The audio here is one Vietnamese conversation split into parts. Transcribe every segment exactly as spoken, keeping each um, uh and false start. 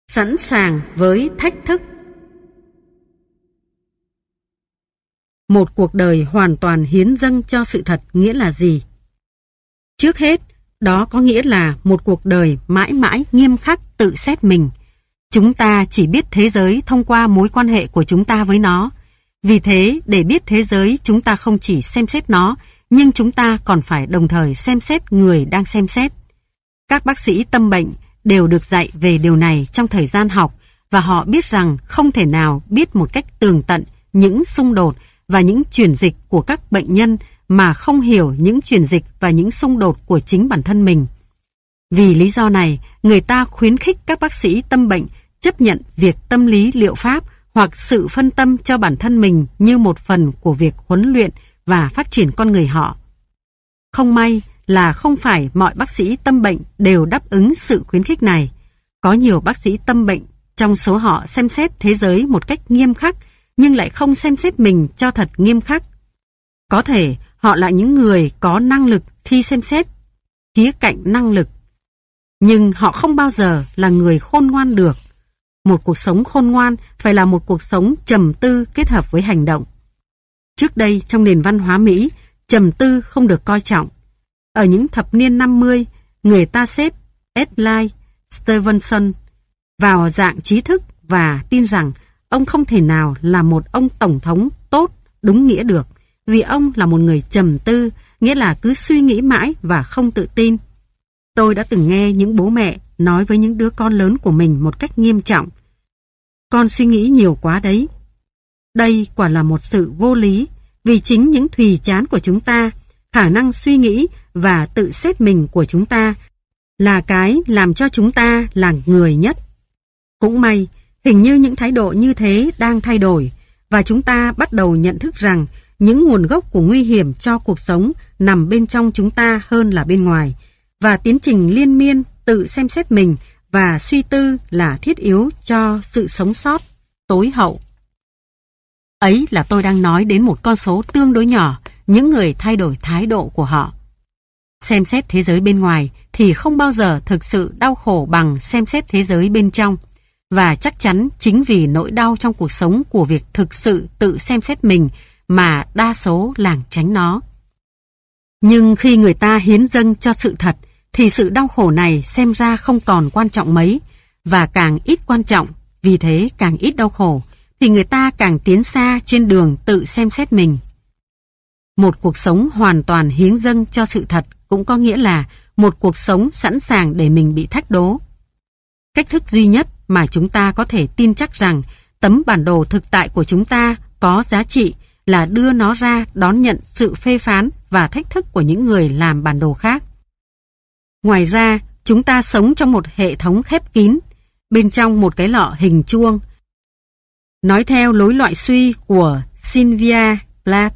Sẵn sàng với thách thức. Một cuộc đời hoàn toàn hiến dâng cho sự thật nghĩa là gì? Trước hết, đó có nghĩa là một cuộc đời mãi mãi nghiêm khắc tự xét mình. Chúng ta chỉ biết thế giới thông qua mối quan hệ của chúng ta với nó. Vì thế, để biết thế giới, chúng ta không chỉ xem xét nó, nhưng chúng ta còn phải đồng thời xem xét người đang xem xét. Các bác sĩ tâm bệnh đều được dạy về điều này trong thời gian học, và họ biết rằng không thể nào biết một cách tường tận những xung đột và những chuyển dịch của các bệnh nhân mà không hiểu những chuyển dịch và những xung đột của chính bản thân mình. Vì lý do này, người ta khuyến khích các bác sĩ tâm bệnh chấp nhận việc tâm lý liệu pháp hoặc sự phân tâm cho bản thân mình như một phần của việc huấn luyện và phát triển con người họ. Không may là không phải mọi bác sĩ tâm bệnh đều đáp ứng sự khuyến khích này. Có nhiều bác sĩ tâm bệnh trong số họ xem xét thế giới một cách nghiêm khắc nhưng lại không xem xét mình cho thật nghiêm khắc. Có thể họ là những người có năng lực khi xem xét khía cạnh năng lực, nhưng họ không bao giờ là người khôn ngoan được. Một cuộc sống khôn ngoan phải là một cuộc sống trầm tư kết hợp với hành động. Trước đây trong nền văn hóa Mỹ, trầm tư không được coi trọng. Ở những thập niên năm mươi, người ta xếp Adlai Stevenson vào dạng trí thức và tin rằng ông không thể nào là một ông tổng thống tốt đúng nghĩa được, vì ông là một người trầm tư, nghĩa là cứ suy nghĩ mãi và không tự tin. Tôi đã từng nghe những bố mẹ nói với những đứa con lớn của mình một cách nghiêm trọng: "Con suy nghĩ nhiều quá đấy." Đây quả là một sự vô lý, vì chính những thùy chán của chúng ta, khả năng suy nghĩ và tự xét mình của chúng ta là cái làm cho chúng ta là người nhất. Cũng may, hình như những thái độ như thế đang thay đổi, và chúng ta bắt đầu nhận thức rằng những nguồn gốc của nguy hiểm cho cuộc sống nằm bên trong chúng ta hơn là bên ngoài, và tiến trình liên miên tự xem xét mình và suy tư là thiết yếu cho sự sống sót tối hậu. Ấy là tôi đang nói đến một con số tương đối nhỏ, những người thay đổi thái độ của họ. Xem xét thế giới bên ngoài thì không bao giờ thực sự đau khổ bằng xem xét thế giới bên trong, và chắc chắn chính vì nỗi đau trong cuộc sống của việc thực sự tự xem xét mình mà đa số lảng tránh nó. Nhưng khi người ta hiến dâng cho sự thật thì sự đau khổ này xem ra không còn quan trọng mấy, và càng ít quan trọng, vì thế càng ít đau khổ, thì người ta càng tiến xa trên đường tự xem xét mình. Một cuộc sống hoàn toàn hiến dâng cho sự thật cũng có nghĩa là một cuộc sống sẵn sàng để mình bị thách đố. Cách thức duy nhất mà chúng ta có thể tin chắc rằng tấm bản đồ thực tại của chúng ta có giá trị là đưa nó ra đón nhận sự phê phán và thách thức của những người làm bản đồ khác. Ngoài ra, chúng ta sống trong một hệ thống khép kín, bên trong một cái lọ hình chuông. Nói theo lối loại suy của Sylvia Plath,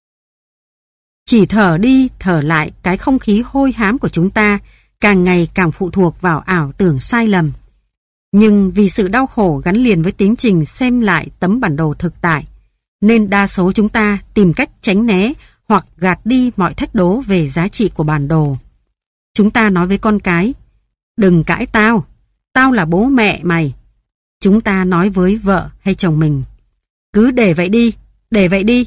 chỉ thở đi thở lại, cái không khí hôi hám của chúng ta càng ngày càng phụ thuộc vào ảo tưởng sai lầm. Nhưng vì sự đau khổ gắn liền với tiến trình xem lại tấm bản đồ thực tại, nên đa số chúng ta tìm cách tránh né hoặc gạt đi mọi thách đố về giá trị của bản đồ. Chúng ta nói với con cái: "Đừng cãi tao, tao là bố mẹ mày." Chúng ta nói với vợ hay chồng mình: "Cứ để vậy đi, để vậy đi.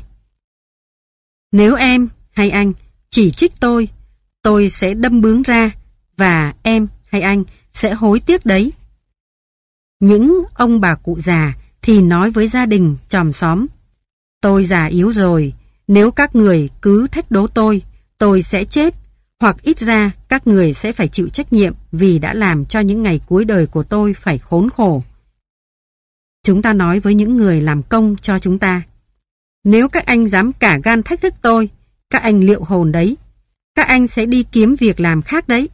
Nếu em hay anh chỉ trích tôi, tôi sẽ đâm bướng ra, và em hay anh sẽ hối tiếc đấy." Những ông bà cụ già thì nói với gia đình, chòm xóm: "Tôi già yếu rồi, nếu các người cứ thách đố tôi, tôi sẽ chết, hoặc ít ra các người sẽ phải chịu trách nhiệm vì đã làm cho những ngày cuối đời của tôi phải khốn khổ." Chúng ta nói với những người làm công cho chúng ta: "Nếu các anh dám cả gan thách thức tôi, các anh liệu hồn đấy, các anh sẽ đi kiếm việc làm khác đấy."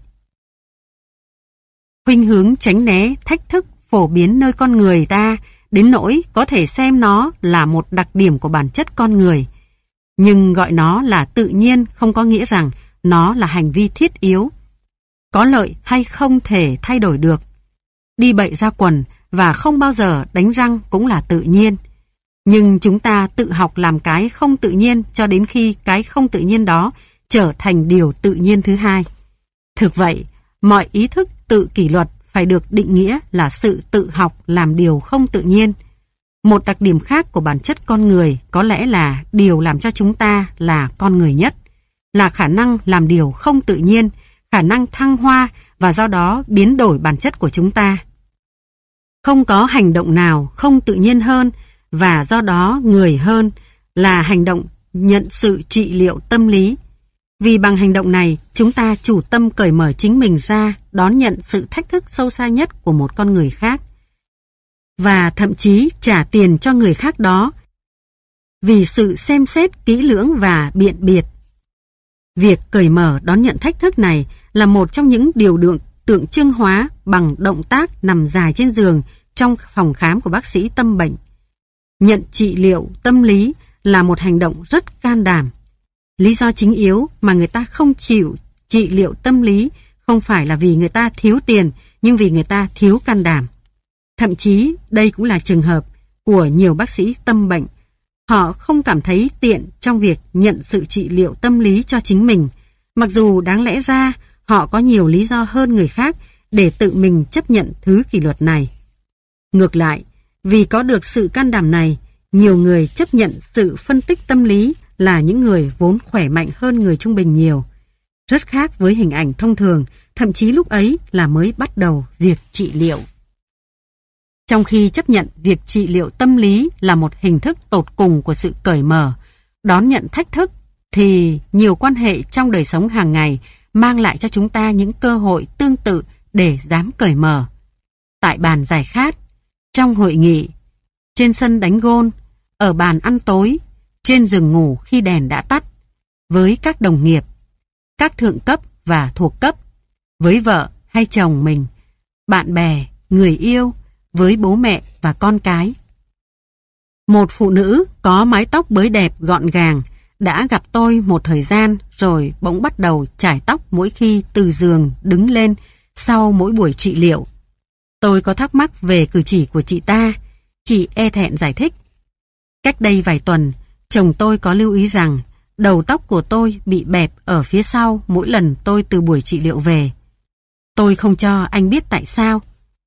Khuynh hướng tránh né thách thức phổ biến nơi con người ta đến nỗi có thể xem nó là một đặc điểm của bản chất con người. Nhưng gọi nó là tự nhiên không có nghĩa rằng nó là hành vi thiết yếu. Có lợi hay không thể thay đổi được. Đi bậy ra quần và không bao giờ đánh răng cũng là tự nhiên. Nhưng chúng ta tự học làm cái không tự nhiên cho đến khi cái không tự nhiên đó trở thành điều tự nhiên thứ hai. Thực vậy, mọi ý thức tự kỷ luật phải phải được định nghĩa là sự tự học làm điều không tự nhiên. Một đặc điểm khác của bản chất con người có lẽ là điều làm cho chúng ta là con người nhất, là khả năng làm điều không tự nhiên, khả năng thăng hoa và do đó biến đổi bản chất của chúng ta. Không có hành động nào không tự nhiên hơn và do đó người hơn là hành động nhận sự trị liệu tâm lý. Vì bằng hành động này, chúng ta chủ tâm cởi mở chính mình ra, đón nhận sự thách thức sâu xa nhất của một con người khác. Và thậm chí trả tiền cho người khác đó vì sự xem xét kỹ lưỡng và biện biệt. Việc cởi mở đón nhận thách thức này là một trong những điều được tượng trưng hóa bằng động tác nằm dài trên giường trong phòng khám của bác sĩ tâm bệnh. Nhận trị liệu tâm lý là một hành động rất can đảm. Lý do chính yếu mà người ta không chịu trị liệu tâm lý không phải là vì người ta thiếu tiền, nhưng vì người ta thiếu can đảm. Thậm chí đây cũng là trường hợp của nhiều bác sĩ tâm bệnh. Họ không cảm thấy tiện trong việc nhận sự trị liệu tâm lý cho chính mình, mặc dù đáng lẽ ra họ có nhiều lý do hơn người khác để tự mình chấp nhận thứ kỷ luật này. Ngược lại, vì có được sự can đảm này, nhiều người chấp nhận sự phân tích tâm lý là những người vốn khỏe mạnh hơn người trung bình nhiều. Rất khác với hình ảnh thông thường, thậm chí lúc ấy là mới bắt đầu việc trị liệu. Trong khi chấp nhận việc trị liệu tâm lý là một hình thức tột cùng của sự cởi mở, đón nhận thách thức, thì nhiều quan hệ trong đời sống hàng ngày mang lại cho chúng ta những cơ hội tương tự để dám cởi mở. Tại bàn giải khát, trong hội nghị, trên sân đánh gôn, ở bàn ăn tối, trên giường ngủ khi đèn đã tắt, với các đồng nghiệp, các thượng cấp và thuộc cấp, với vợ hay chồng mình, bạn bè, người yêu, với bố mẹ và con cái. Một phụ nữ có mái tóc bới đẹp gọn gàng đã gặp tôi một thời gian rồi bỗng bắt đầu chải tóc mỗi khi từ giường đứng lên sau mỗi buổi trị liệu. Tôi có thắc mắc về cử chỉ của chị ta. Chị e thẹn giải thích. Cách đây vài tuần, chồng tôi có lưu ý rằng đầu tóc của tôi bị bẹp ở phía sau mỗi lần tôi từ buổi trị liệu về. Tôi không cho anh biết tại sao.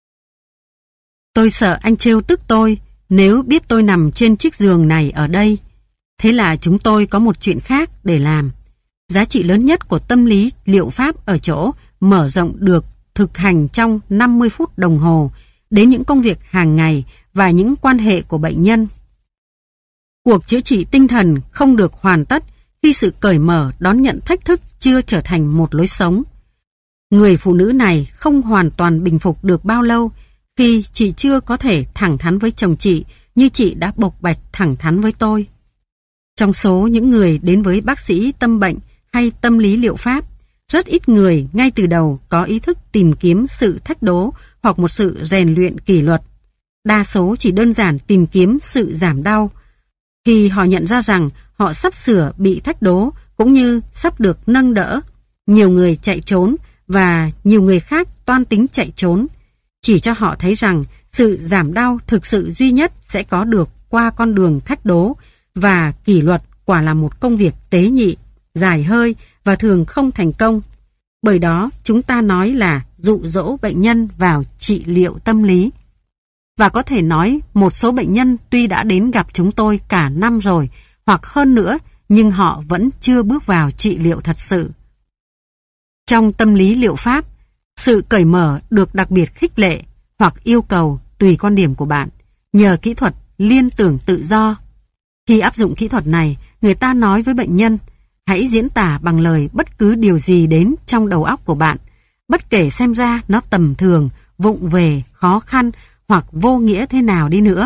Tôi sợ anh trêu tức tôi nếu biết tôi nằm trên chiếc giường này ở đây. Thế là chúng tôi có một chuyện khác để làm. Giá trị lớn nhất của tâm lý liệu pháp ở chỗ mở rộng được thực hành trong năm mươi phút đồng hồ đến những công việc hàng ngày và những quan hệ của bệnh nhân. Cuộc chữa trị tinh thần không được hoàn tất khi sự cởi mở đón nhận thách thức chưa trở thành một lối sống. Người phụ nữ này không hoàn toàn bình phục được bao lâu khi chị chưa có thể thẳng thắn với chồng chị như chị đã bộc bạch thẳng thắn với tôi. Trong số những người đến với bác sĩ tâm bệnh hay tâm lý liệu pháp, rất ít người ngay từ đầu có ý thức tìm kiếm sự thách đố hoặc một sự rèn luyện kỷ luật. Đa số chỉ đơn giản tìm kiếm sự giảm đau. Khi họ nhận ra rằng họ sắp sửa bị thách đố cũng như sắp được nâng đỡ, nhiều người chạy trốn và nhiều người khác toan tính chạy trốn. Chỉ cho họ thấy rằng sự giảm đau thực sự duy nhất sẽ có được qua con đường thách đố, và kỷ luật quả là một công việc tế nhị, dài hơi và thường không thành công. Bởi đó chúng ta nói là dụ dỗ bệnh nhân vào trị liệu tâm lý. Và có thể nói một số bệnh nhân tuy đã đến gặp chúng tôi cả năm rồi hoặc hơn nữa, nhưng họ vẫn chưa bước vào trị liệu thật sự. Trong tâm lý liệu pháp, sự cởi mở được đặc biệt khích lệ hoặc yêu cầu tùy quan điểm của bạn nhờ kỹ thuật liên tưởng tự do. Khi áp dụng kỹ thuật này, người ta nói với bệnh nhân, hãy diễn tả bằng lời bất cứ điều gì đến trong đầu óc của bạn, bất kể xem ra nó tầm thường, vụng về, khó khăn hoặc vô nghĩa thế nào đi nữa.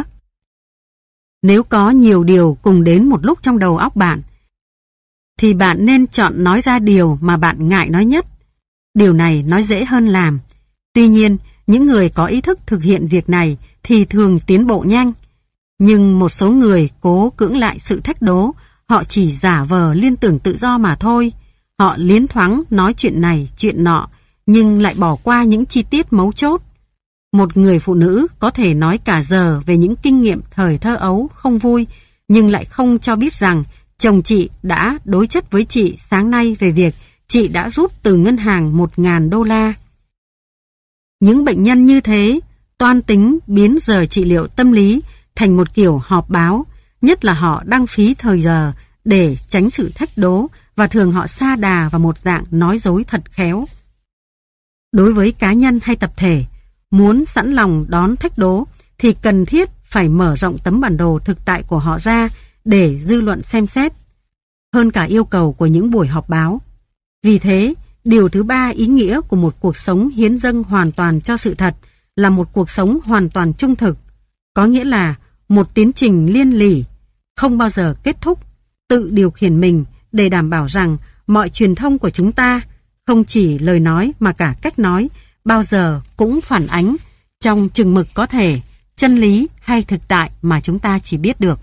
Nếu có nhiều điều cùng đến một lúc trong đầu óc bạn, thì bạn nên chọn nói ra điều mà bạn ngại nói nhất. Điều này nói dễ hơn làm. Tuy nhiên, những người có ý thức thực hiện việc này thì thường tiến bộ nhanh. Nhưng một số người cố cưỡng lại sự thách đố, họ chỉ giả vờ liên tưởng tự do mà thôi. Họ liến thoáng nói chuyện này, chuyện nọ, nhưng lại bỏ qua những chi tiết mấu chốt. Một người phụ nữ có thể nói cả giờ về những kinh nghiệm thời thơ ấu không vui, nhưng lại không cho biết rằng chồng chị đã đối chất với chị sáng nay về việc chị đã rút từ ngân hàng một ngàn đô la. Những bệnh nhân như thế toan tính biến giờ trị liệu tâm lý thành một kiểu họp báo, nhất là họ đăng phí thời giờ để tránh sự thách đố và thường họ sa đà vào một dạng nói dối thật khéo. Đối với cá nhân hay tập thể, muốn sẵn lòng đón thách đố thì cần thiết phải mở rộng tấm bản đồ thực tại của họ ra để dư luận xem xét, hơn cả yêu cầu của những buổi họp báo. Vì thế, điều thứ ba ý nghĩa của một cuộc sống hiến dâng hoàn toàn cho sự thật là một cuộc sống hoàn toàn trung thực, có nghĩa là một tiến trình liên lỉ, không bao giờ kết thúc, tự điều khiển mình để đảm bảo rằng mọi truyền thông của chúng ta, không chỉ lời nói mà cả cách nói, bao giờ cũng phản ánh trong chừng mực có thể chân lý hay thực tại mà chúng ta chỉ biết được.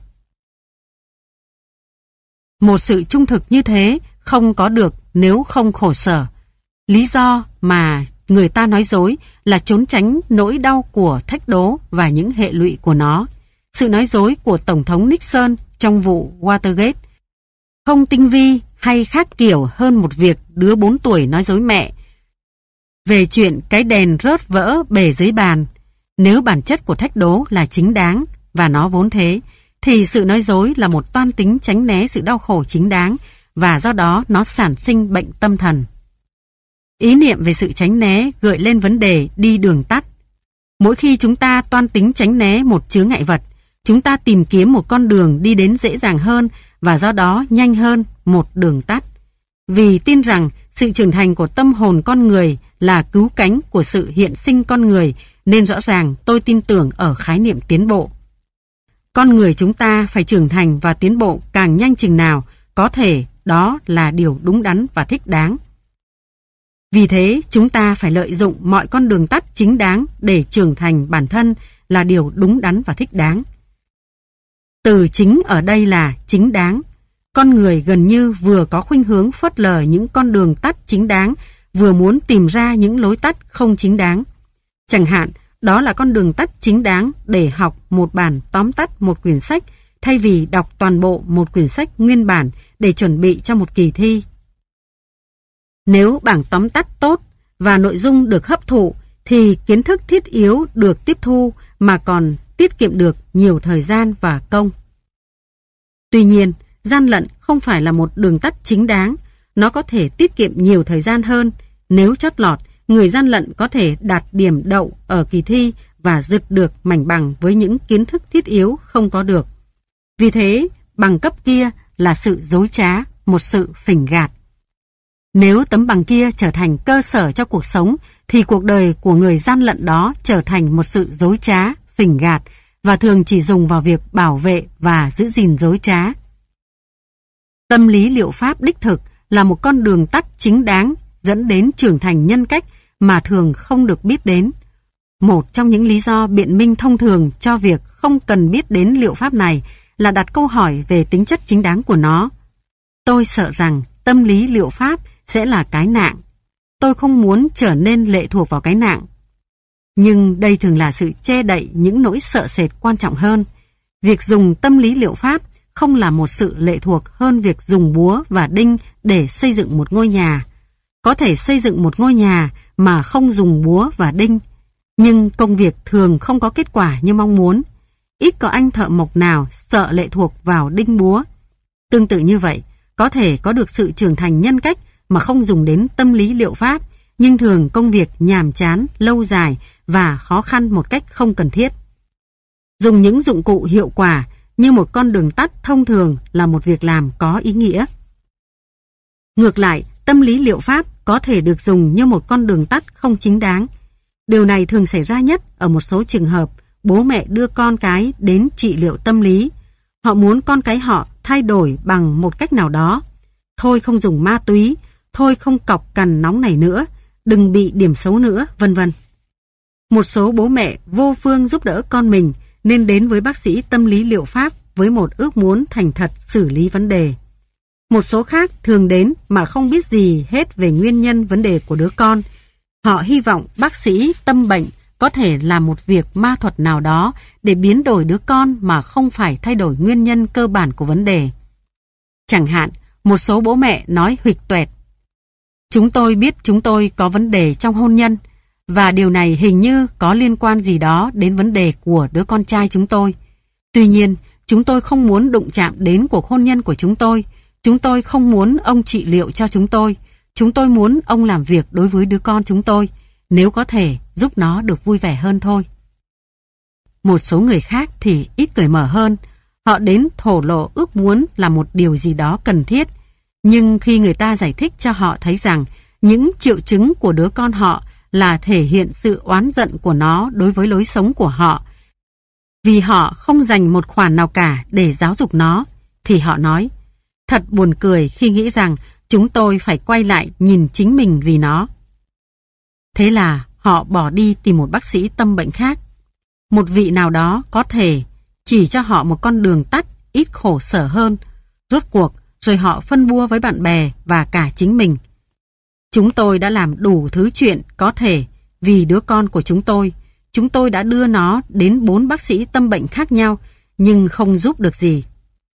Một sự trung thực như thế không có được nếu không khổ sở. Lý do mà người ta nói dối là trốn tránh nỗi đau của thách đố và những hệ lụy của nó. Sự nói dối của Tổng thống Nixon trong vụ Watergate không tinh vi hay khác kiểu hơn một việc đứa bốn tuổi nói dối mẹ về chuyện cái đèn rớt vỡ bể dưới bàn. Nếu bản chất của thách đố là chính đáng, và nó vốn thế, thì sự nói dối là một toan tính tránh né sự đau khổ chính đáng, và do đó nó sản sinh bệnh tâm thần. Ý niệm về sự tránh né gợi lên vấn đề đi đường tắt. Mỗi khi chúng ta toan tính tránh né một chướng ngại vật, chúng ta tìm kiếm một con đường đi đến dễ dàng hơn và do đó nhanh hơn một đường tắt. Vì tin rằng sự trưởng thành của tâm hồn con người là cứu cánh của sự hiện sinh con người, nên rõ ràng tôi tin tưởng ở khái niệm tiến bộ. Con người chúng ta phải trưởng thành và tiến bộ càng nhanh chừng nào có thể, đó là điều đúng đắn và thích đáng. Vì thế, chúng ta phải lợi dụng mọi con đường tắt chính đáng để trưởng thành bản thân là điều đúng đắn và thích đáng. Từ chính ở đây là chính đáng. Con người gần như vừa có khuynh hướng phớt lờ những con đường tắt chính đáng, vừa muốn tìm ra những lối tắt không chính đáng. Chẳng hạn, đó là con đường tắt chính đáng để học một bản tóm tắt một quyển sách thay vì đọc toàn bộ một quyển sách nguyên bản để chuẩn bị cho một kỳ thi. Nếu bảng tóm tắt tốt và nội dung được hấp thụ thì kiến thức thiết yếu được tiếp thu mà còn tiết kiệm được nhiều thời gian và công. Tuy nhiên, gian lận không phải là một đường tắt chính đáng, nó có thể tiết kiệm nhiều thời gian hơn. Nếu chót lọt, người gian lận có thể đạt điểm đậu ở kỳ thi và giật được mảnh bằng với những kiến thức thiết yếu không có được. Vì thế, bằng cấp kia là sự dối trá, một sự phỉnh gạt. Nếu tấm bằng kia trở thành cơ sở cho cuộc sống, thì cuộc đời của người gian lận đó trở thành một sự dối trá, phỉnh gạt và thường chỉ dùng vào việc bảo vệ và giữ gìn dối trá. Tâm lý liệu pháp đích thực là một con đường tắt chính đáng dẫn đến trưởng thành nhân cách mà thường không được biết đến. Một trong những lý do biện minh thông thường cho việc không cần biết đến liệu pháp này là đặt câu hỏi về tính chất chính đáng của nó. Tôi sợ rằng tâm lý liệu pháp sẽ là cái nạng. Tôi không muốn trở nên lệ thuộc vào cái nạng. Nhưng đây thường là sự che đậy những nỗi sợ sệt quan trọng hơn. Việc dùng tâm lý liệu pháp không là một sự lệ thuộc hơn việc dùng búa và đinh để xây dựng một ngôi nhà. Có thể xây dựng một ngôi nhà mà không dùng búa và đinh, nhưng công việc thường không có kết quả như mong muốn. Ít có anh thợ mộc nào sợ lệ thuộc vào đinh búa. Tương tự như vậy, có thể có được sự trưởng thành nhân cách mà không dùng đến tâm lý liệu pháp, nhưng thường công việc nhàm chán, lâu dài và khó khăn một cách không cần thiết. Dùng những dụng cụ hiệu quả như một con đường tắt thông thường là một việc làm có ý nghĩa. Ngược lại, tâm lý liệu pháp có thể được dùng như một con đường tắt không chính đáng. Điều này thường xảy ra nhất ở một số trường hợp bố mẹ đưa con cái đến trị liệu tâm lý. Họ muốn con cái họ thay đổi bằng một cách nào đó. Thôi không dùng ma túy, thôi không cọc cằn nóng này nữa, đừng bị điểm xấu nữa, vân vân. Một số bố mẹ vô phương giúp đỡ con mình nên đến với bác sĩ tâm lý liệu pháp với một ước muốn thành thật xử lý vấn đề. Một số khác thường đến mà không biết gì hết về nguyên nhân vấn đề của đứa con. Họ hy vọng bác sĩ tâm bệnh có thể làm một việc ma thuật nào đó để biến đổi đứa con mà không phải thay đổi nguyên nhân cơ bản của vấn đề. Chẳng hạn, một số bố mẹ nói huỵch toẹt: chúng tôi biết chúng tôi có vấn đề trong hôn nhân, và điều này hình như có liên quan gì đó đến vấn đề của đứa con trai chúng tôi. Tuy nhiên, chúng tôi không muốn đụng chạm đến cuộc hôn nhân của chúng tôi. Chúng tôi không muốn ông trị liệu cho chúng tôi. Chúng tôi muốn ông làm việc đối với đứa con chúng tôi, nếu có thể giúp nó được vui vẻ hơn thôi. Một số người khác thì ít cởi mở hơn. Họ đến thổ lộ ước muốn là một điều gì đó cần thiết. Nhưng khi người ta giải thích cho họ thấy rằng những triệu chứng của đứa con họ là thể hiện sự oán giận của nó đối với lối sống của họ, vì họ không dành một khoản nào cả để giáo dục nó, thì họ nói, thật buồn cười khi nghĩ rằng chúng tôi phải quay lại nhìn chính mình vì nó. Thế là họ bỏ đi tìm một bác sĩ tâm bệnh khác. Một vị nào đó có thể chỉ cho họ một con đường tắt ít khổ sở hơn. Rốt cuộc, rồi họ phân bua với bạn bè và cả chính mình. Chúng tôi đã làm đủ thứ chuyện có thể vì đứa con của chúng tôi. Chúng tôi đã đưa nó đến bốn bác sĩ tâm bệnh khác nhau, nhưng không giúp được gì.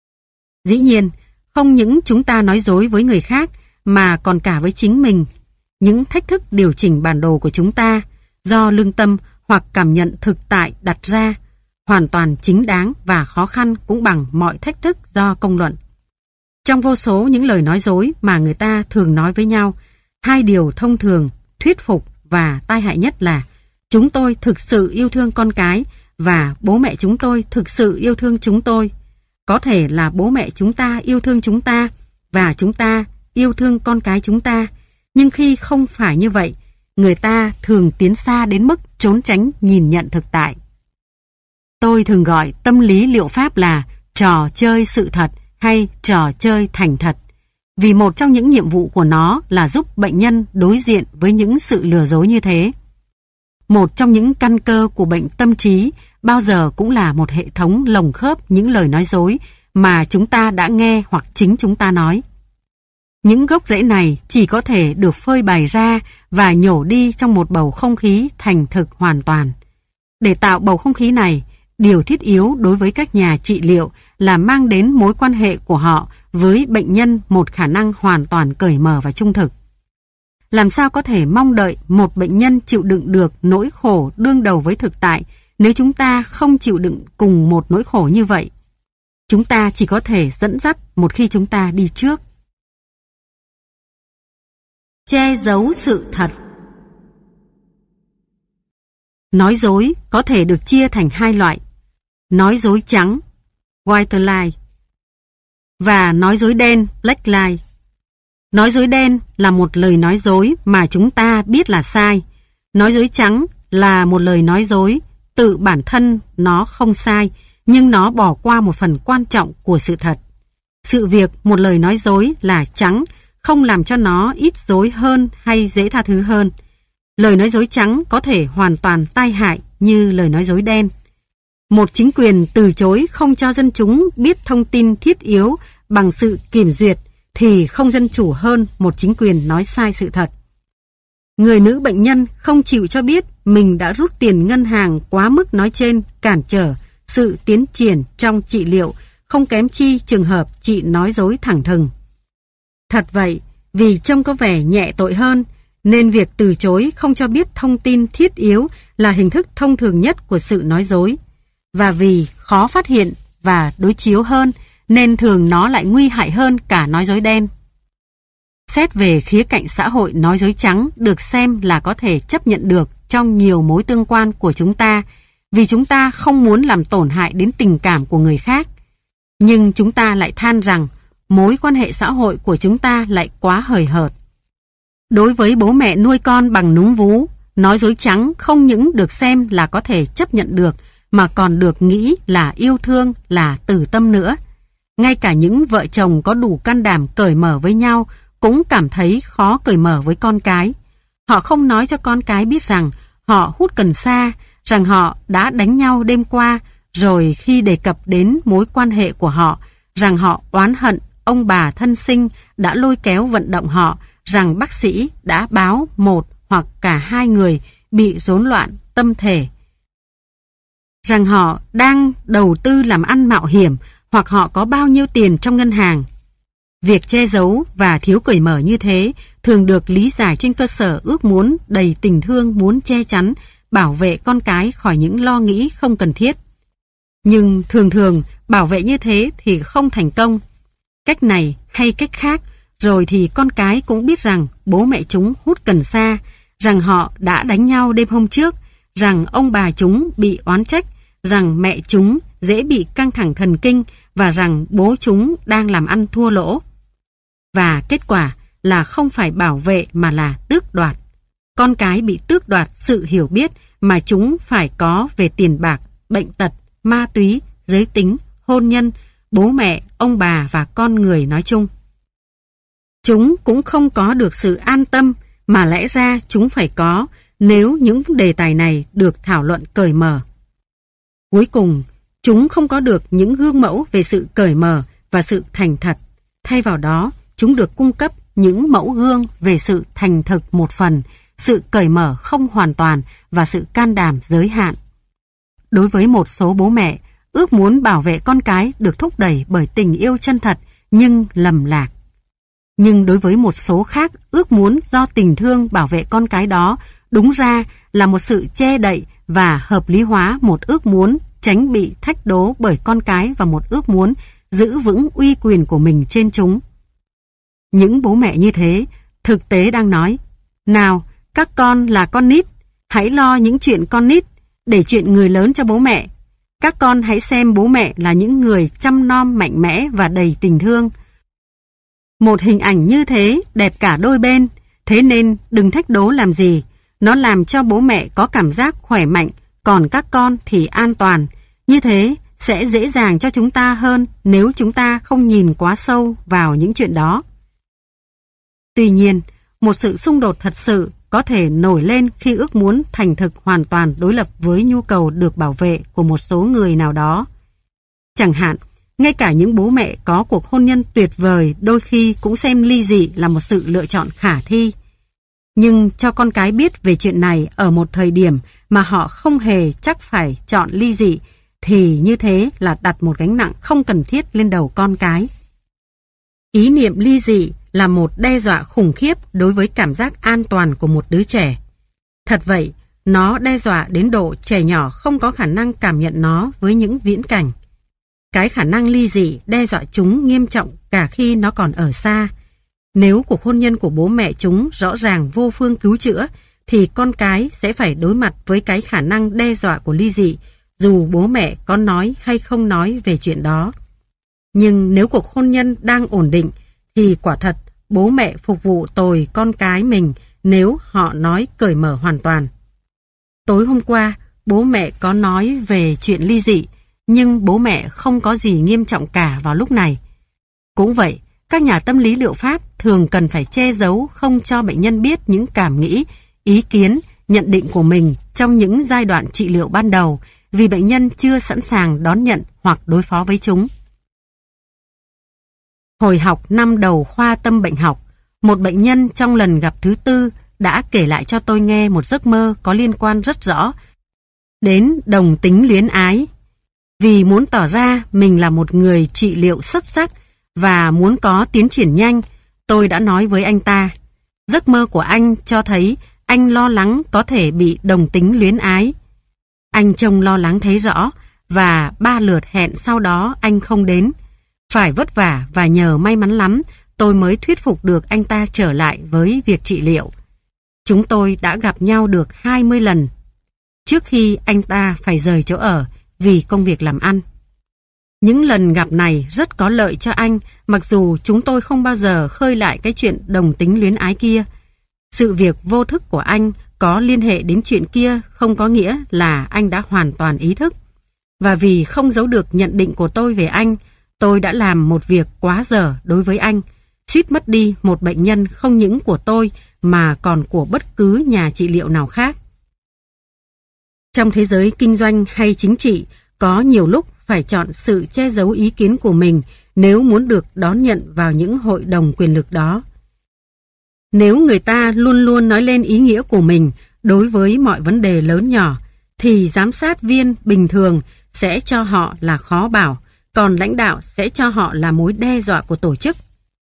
Dĩ nhiên, không những chúng ta nói dối với người khác, mà còn cả với chính mình. Những thách thức điều chỉnh bản đồ của chúng ta, do lương tâm hoặc cảm nhận thực tại đặt ra, hoàn toàn chính đáng và khó khăn cũng bằng mọi thách thức do công luận. Trong vô số những lời nói dối mà người ta thường nói với nhau, hai điều thông thường, thuyết phục và tai hại nhất là chúng tôi thực sự yêu thương con cái và bố mẹ chúng tôi thực sự yêu thương chúng tôi. Có thể là bố mẹ chúng ta yêu thương chúng ta và chúng ta yêu thương con cái chúng ta, nhưng khi không phải như vậy, người ta thường tiến xa đến mức trốn tránh nhìn nhận thực tại. Tôi thường gọi tâm lý liệu pháp là trò chơi sự thật hay trò chơi thành thật, vì một trong những nhiệm vụ của nó là giúp bệnh nhân đối diện với những sự lừa dối như thế. Một trong những căn cơ của bệnh tâm trí bao giờ cũng là một hệ thống lồng khớp những lời nói dối mà chúng ta đã nghe hoặc chính chúng ta nói. Những gốc rễ này chỉ có thể được phơi bày ra và nhổ đi trong một bầu không khí thành thực hoàn toàn. Để tạo bầu không khí này, điều thiết yếu đối với các nhà trị liệu là mang đến mối quan hệ của họ với bệnh nhân một khả năng hoàn toàn cởi mở và trung thực. Làm sao có thể mong đợi một bệnh nhân chịu đựng được nỗi khổ đương đầu với thực tại nếu chúng ta không chịu đựng cùng một nỗi khổ như vậy? Chúng ta chỉ có thể dẫn dắt một khi chúng ta đi trước. Che giấu sự thật. Nói dối có thể được chia thành hai loại: nói dối trắng, white lie, và nói dối đen, black lie. Nói dối đen là một lời nói dối mà chúng ta biết là sai. Nói dối trắng là một lời nói dối tự bản thân nó không sai, nhưng nó bỏ qua một phần quan trọng của sự thật. Sự việc một lời nói dối là trắng không làm cho nó ít dối hơn hay dễ tha thứ hơn. Lời nói dối trắng có thể hoàn toàn tai hại như lời nói dối đen. Một chính quyền từ chối không cho dân chúng biết thông tin thiết yếu bằng sự kiểm duyệt thì không dân chủ hơn một chính quyền nói sai sự thật. Người nữ bệnh nhân không chịu cho biết mình đã rút tiền ngân hàng quá mức nói trên cản trở sự tiến triển trong trị liệu, không kém chi trường hợp chị nói dối thẳng thừng. Thật vậy, vì trông có vẻ nhẹ tội hơn, nên việc từ chối không cho biết thông tin thiết yếu là hình thức thông thường nhất của sự nói dối. Và vì khó phát hiện và đối chiếu hơn, nên thường nó lại nguy hại hơn cả nói dối đen. Xét về khía cạnh xã hội, nói dối trắng được xem là có thể chấp nhận được trong nhiều mối tương quan của chúng ta, vì chúng ta không muốn làm tổn hại đến tình cảm của người khác. Nhưng chúng ta lại than rằng mối quan hệ xã hội của chúng ta lại quá hời hợt. Đối với bố mẹ nuôi con bằng núm vú, nói dối trắng không những được xem là có thể chấp nhận được, mà còn được nghĩ là yêu thương, là từ tâm nữa. Ngay cả những vợ chồng có đủ can đảm cởi mở với nhau cũng cảm thấy khó cởi mở với con cái. Họ không nói cho con cái biết rằng họ hút cần sa, rằng họ đã đánh nhau đêm qua, rồi khi đề cập đến mối quan hệ của họ, rằng họ oán hận ông bà thân sinh đã lôi kéo vận động họ, rằng bác sĩ đã báo một hoặc cả hai người bị rối loạn tâm thể, rằng họ đang đầu tư làm ăn mạo hiểm, hoặc họ có bao nhiêu tiền trong ngân hàng. Việc che giấu và thiếu cởi mở như thế thường được lý giải trên cơ sở ước muốn đầy tình thương muốn che chắn, bảo vệ con cái khỏi những lo nghĩ không cần thiết. Nhưng thường thường bảo vệ như thế thì không thành công. Cách này hay cách khác, rồi thì con cái cũng biết rằng bố mẹ chúng hút cần sa, rằng họ đã đánh nhau đêm hôm trước, rằng ông bà chúng bị oán trách, rằng mẹ chúng dễ bị căng thẳng thần kinh và rằng bố chúng đang làm ăn thua lỗ. Và kết quả là không phải bảo vệ mà là tước đoạt. Con cái bị tước đoạt sự hiểu biết mà chúng phải có về tiền bạc, bệnh tật, ma túy, giới tính, hôn nhân, bố mẹ, ông bà và con người nói chung. Chúng cũng không có được sự an tâm mà lẽ ra chúng phải có nếu những đề tài này được thảo luận cởi mở. Cuối cùng, chúng không có được những gương mẫu về sự cởi mở và sự thành thật. Thay vào đó, chúng được cung cấp những mẫu gương về sự thành thực một phần, sự cởi mở không hoàn toàn và sự can đảm giới hạn. Đối với một số bố mẹ, ước muốn bảo vệ con cái được thúc đẩy bởi tình yêu chân thật nhưng lầm lạc. Nhưng đối với một số khác, ước muốn do tình thương bảo vệ con cái đó đúng ra là một sự che đậy và hợp lý hóa một ước muốn tránh bị thách đố bởi con cái và một ước muốn giữ vững uy quyền của mình trên chúng. Những bố mẹ như thế thực tế đang nói: nào, các con là con nít, hãy lo những chuyện con nít, để chuyện người lớn cho bố mẹ. Các con hãy xem bố mẹ là những người chăm nom mạnh mẽ và đầy tình thương. Một hình ảnh như thế đẹp cả đôi bên, thế nên đừng thách đố làm gì. Nó làm cho bố mẹ có cảm giác khỏe mạnh, còn các con thì an toàn. Như thế sẽ dễ dàng cho chúng ta hơn nếu chúng ta không nhìn quá sâu vào những chuyện đó. Tuy nhiên, một sự xung đột thật sự có thể nổi lên khi ước muốn thành thực hoàn toàn đối lập với nhu cầu được bảo vệ của một số người nào đó. Chẳng hạn, ngay cả những bố mẹ có cuộc hôn nhân tuyệt vời đôi khi cũng xem ly dị là một sự lựa chọn khả thi. Nhưng cho con cái biết về chuyện này ở một thời điểm mà họ không hề chắc phải chọn ly dị thì như thế là đặt một gánh nặng không cần thiết lên đầu con cái. Ý niệm ly dị là một đe dọa khủng khiếp đối với cảm giác an toàn của một đứa trẻ. Thật vậy, nó đe dọa đến độ trẻ nhỏ không có khả năng cảm nhận nó với những viễn cảnh. Cái khả năng ly dị đe dọa chúng nghiêm trọng cả khi nó còn ở xa. Nếu cuộc hôn nhân của bố mẹ chúng rõ ràng vô phương cứu chữa, thì con cái sẽ phải đối mặt với cái khả năng đe dọa của ly dị, dù bố mẹ có nói hay không nói về chuyện đó. Nhưng nếu cuộc hôn nhân đang ổn định, thì quả thật bố mẹ phục vụ tồi con cái mình nếu họ nói cởi mở hoàn toàn. Tối hôm qua, bố mẹ có nói về chuyện ly dị, nhưng bố mẹ không có gì nghiêm trọng cả vào lúc này. Cũng vậy, các nhà tâm lý liệu pháp thường cần phải che giấu không cho bệnh nhân biết những cảm nghĩ, ý kiến, nhận định của mình trong những giai đoạn trị liệu ban đầu, vì bệnh nhân chưa sẵn sàng đón nhận hoặc đối phó với chúng. Hồi học năm đầu khoa tâm bệnh học, một bệnh nhân trong lần gặp thứ tư đã kể lại cho tôi nghe một giấc mơ có liên quan rất rõ đến đồng tính luyến ái. Vì muốn tỏ ra mình là một người trị liệu xuất sắc và muốn có tiến triển nhanh, tôi đã nói với anh ta: giấc mơ của anh cho thấy anh lo lắng có thể bị đồng tính luyến ái. Anh trông lo lắng thấy rõ, và ba lượt hẹn sau đó anh không đến. Phải vất vả và nhờ may mắn lắm tôi mới thuyết phục được anh ta trở lại với việc trị liệu. Chúng tôi đã gặp nhau được hai mươi lần trước khi anh ta phải rời chỗ ở vì công việc làm ăn. Những lần gặp này rất có lợi cho anh, mặc dù chúng tôi không bao giờ khơi lại cái chuyện đồng tính luyến ái kia. Sự việc vô thức của anh có liên hệ đến chuyện kia không có nghĩa là anh đã hoàn toàn ý thức. Và vì không giấu được nhận định của tôi về anh, tôi đã làm một việc quá dở đối với anh, suýt mất đi một bệnh nhân không những của tôi mà còn của bất cứ nhà trị liệu nào khác. Trong thế giới kinh doanh hay chính trị, có nhiều lúc phải chọn sự che giấu ý kiến của mình nếu muốn được đón nhận vào những hội đồng quyền lực đó. Nếu người ta luôn luôn nói lên ý nghĩa của mình đối với mọi vấn đề lớn nhỏ, thì giám sát viên bình thường sẽ cho họ là khó bảo, còn lãnh đạo sẽ cho họ là mối đe dọa của tổ chức.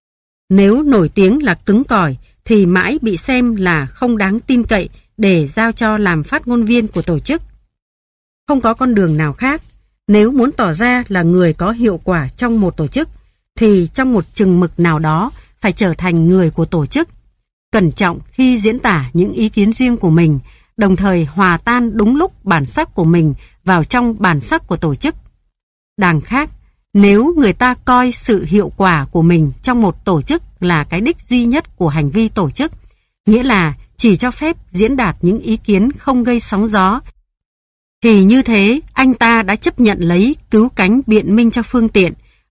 Nếu nổi tiếng là cứng cỏi thì mãi bị xem là không đáng tin cậy để giao cho làm phát ngôn viên của tổ chức. Không có con đường nào khác. Nếu muốn tỏ ra là người có hiệu quả trong một tổ chức thì trong một chừng mực nào đó phải trở thành người của tổ chức. Cẩn trọng khi diễn tả những ý kiến riêng của mình, đồng thời hòa tan đúng lúc bản sắc của mình vào trong bản sắc của tổ chức. Đằng khác, nếu người ta coi sự hiệu quả của mình trong một tổ chức là cái đích duy nhất của hành vi tổ chức, nghĩa là chỉ cho phép diễn đạt những ý kiến không gây sóng gió, thì như thế anh ta đã chấp nhận lấy cứu cánh biện minh cho phương tiện,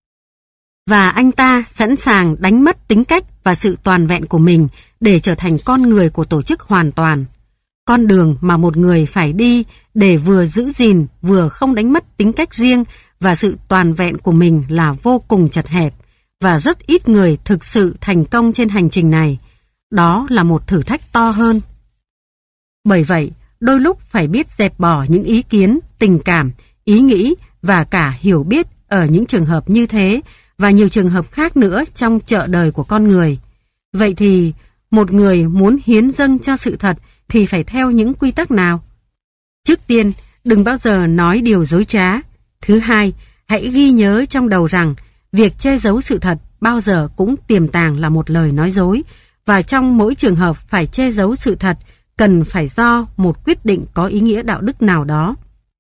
và anh ta sẵn sàng đánh mất tính cách và sự toàn vẹn của mình để trở thành con người của tổ chức hoàn toàn. Con đường mà một người phải đi để vừa giữ gìn vừa không đánh mất tính cách riêng và sự toàn vẹn của mình là vô cùng chật hẹp, và rất ít người thực sự thành công trên hành trình này. Đó là một thử thách to hơn. Bởi vậy, đôi lúc phải biết dẹp bỏ những ý kiến, tình cảm, ý nghĩ và cả hiểu biết ở những trường hợp như thế và nhiều trường hợp khác nữa trong chợ đời của con người. Vậy thì, một người muốn hiến dâng cho sự thật thì phải theo những quy tắc nào? Trước tiên, đừng bao giờ nói điều dối trá. Thứ hai, hãy ghi nhớ trong đầu rằng việc che giấu sự thật bao giờ cũng tiềm tàng là một lời nói dối, và trong mỗi trường hợp phải che giấu sự thật cần phải do một quyết định có ý nghĩa đạo đức nào đó.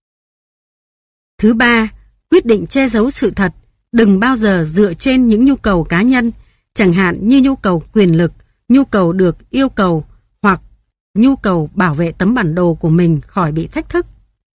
Thứ ba, quyết định che giấu sự thật đừng bao giờ dựa trên những nhu cầu cá nhân, chẳng hạn như nhu cầu quyền lực, nhu cầu được yêu cầu hoặc nhu cầu bảo vệ tấm bản đồ của mình khỏi bị thách thức.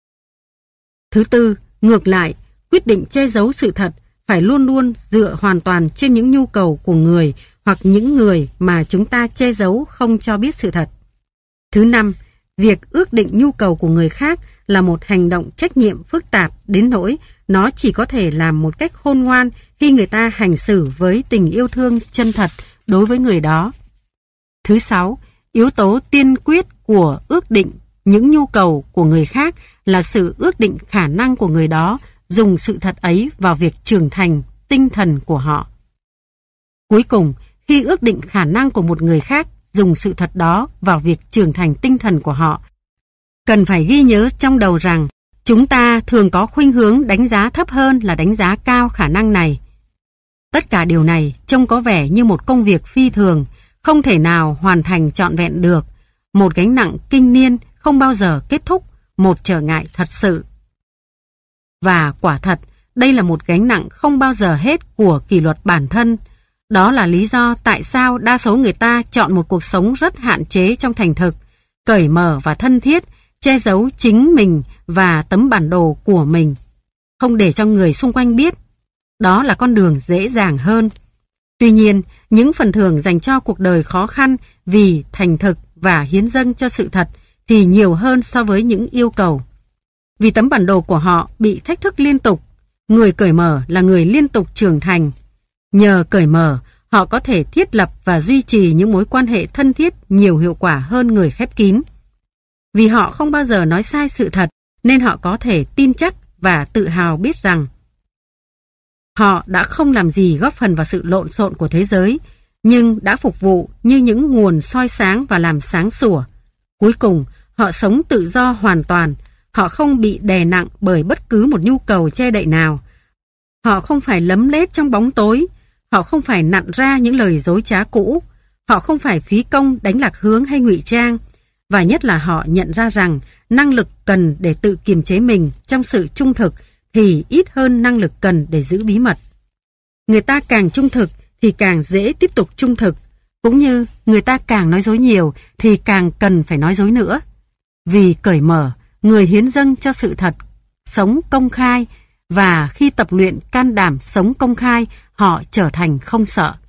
Thứ tư, ngược lại, quyết định che giấu sự thật phải luôn luôn dựa hoàn toàn trên những nhu cầu của người hoặc những người mà chúng ta che giấu không cho biết sự thật. Thứ năm, việc ước định nhu cầu của người khác là một hành động trách nhiệm phức tạp đến nỗi nó chỉ có thể làm một cách khôn ngoan khi người ta hành xử với tình yêu thương chân thật đối với người đó. Thứ sáu, yếu tố tiên quyết của ước định những nhu cầu của người khác là sự ước định khả năng của người đó dùng sự thật ấy vào việc trưởng thành tinh thần của họ. Cuối cùng, khi ước định khả năng của một người khác dùng sự thật đó vào việc trưởng thành tinh thần của họ, cần phải ghi nhớ trong đầu rằng chúng ta thường có khuynh hướng đánh giá thấp hơn là đánh giá cao khả năng này. Tất cả điều này trông có vẻ như một công việc phi thường, không thể nào hoàn thành trọn vẹn được, một gánh nặng kinh niên không bao giờ kết thúc, một trở ngại thật sự. Và quả thật, đây là một gánh nặng không bao giờ hết của kỷ luật bản thân. Đó là lý do tại sao đa số người ta chọn một cuộc sống rất hạn chế trong thành thực, cởi mở và thân thiết, che giấu chính mình và tấm bản đồ của mình, không để cho người xung quanh biết. Đó là con đường dễ dàng hơn. Tuy nhiên, những phần thưởng dành cho cuộc đời khó khăn vì thành thực và hiến dâng cho sự thật thì nhiều hơn so với những yêu cầu. Vì tấm bản đồ của họ bị thách thức liên tục, người cởi mở là người liên tục trưởng thành. Nhờ cởi mở, họ có thể thiết lập và duy trì những mối quan hệ thân thiết nhiều hiệu quả hơn người khép kín. Vì họ không bao giờ nói sai sự thật, nên họ có thể tin chắc và tự hào biết rằng họ đã không làm gì góp phần vào sự lộn xộn của thế giới, nhưng đã phục vụ như những nguồn soi sáng và làm sáng sủa. Cuối cùng, họ sống tự do hoàn toàn, họ không bị đè nặng bởi bất cứ một nhu cầu che đậy nào. Họ không phải lấm lét trong bóng tối, họ không phải nặn ra những lời dối trá cũ, họ không phải phí công đánh lạc hướng hay ngụy trang, và nhất là họ nhận ra rằng năng lực cần để tự kiềm chế mình trong sự trung thực thì ít hơn năng lực cần để giữ bí mật. Người ta càng trung thực thì càng dễ tiếp tục trung thực, cũng như người ta càng nói dối nhiều thì càng cần phải nói dối nữa. Vì cởi mở, người hiến dâng cho sự thật, sống công khai, và khi tập luyện can đảm sống công khai, họ trở thành không sợ.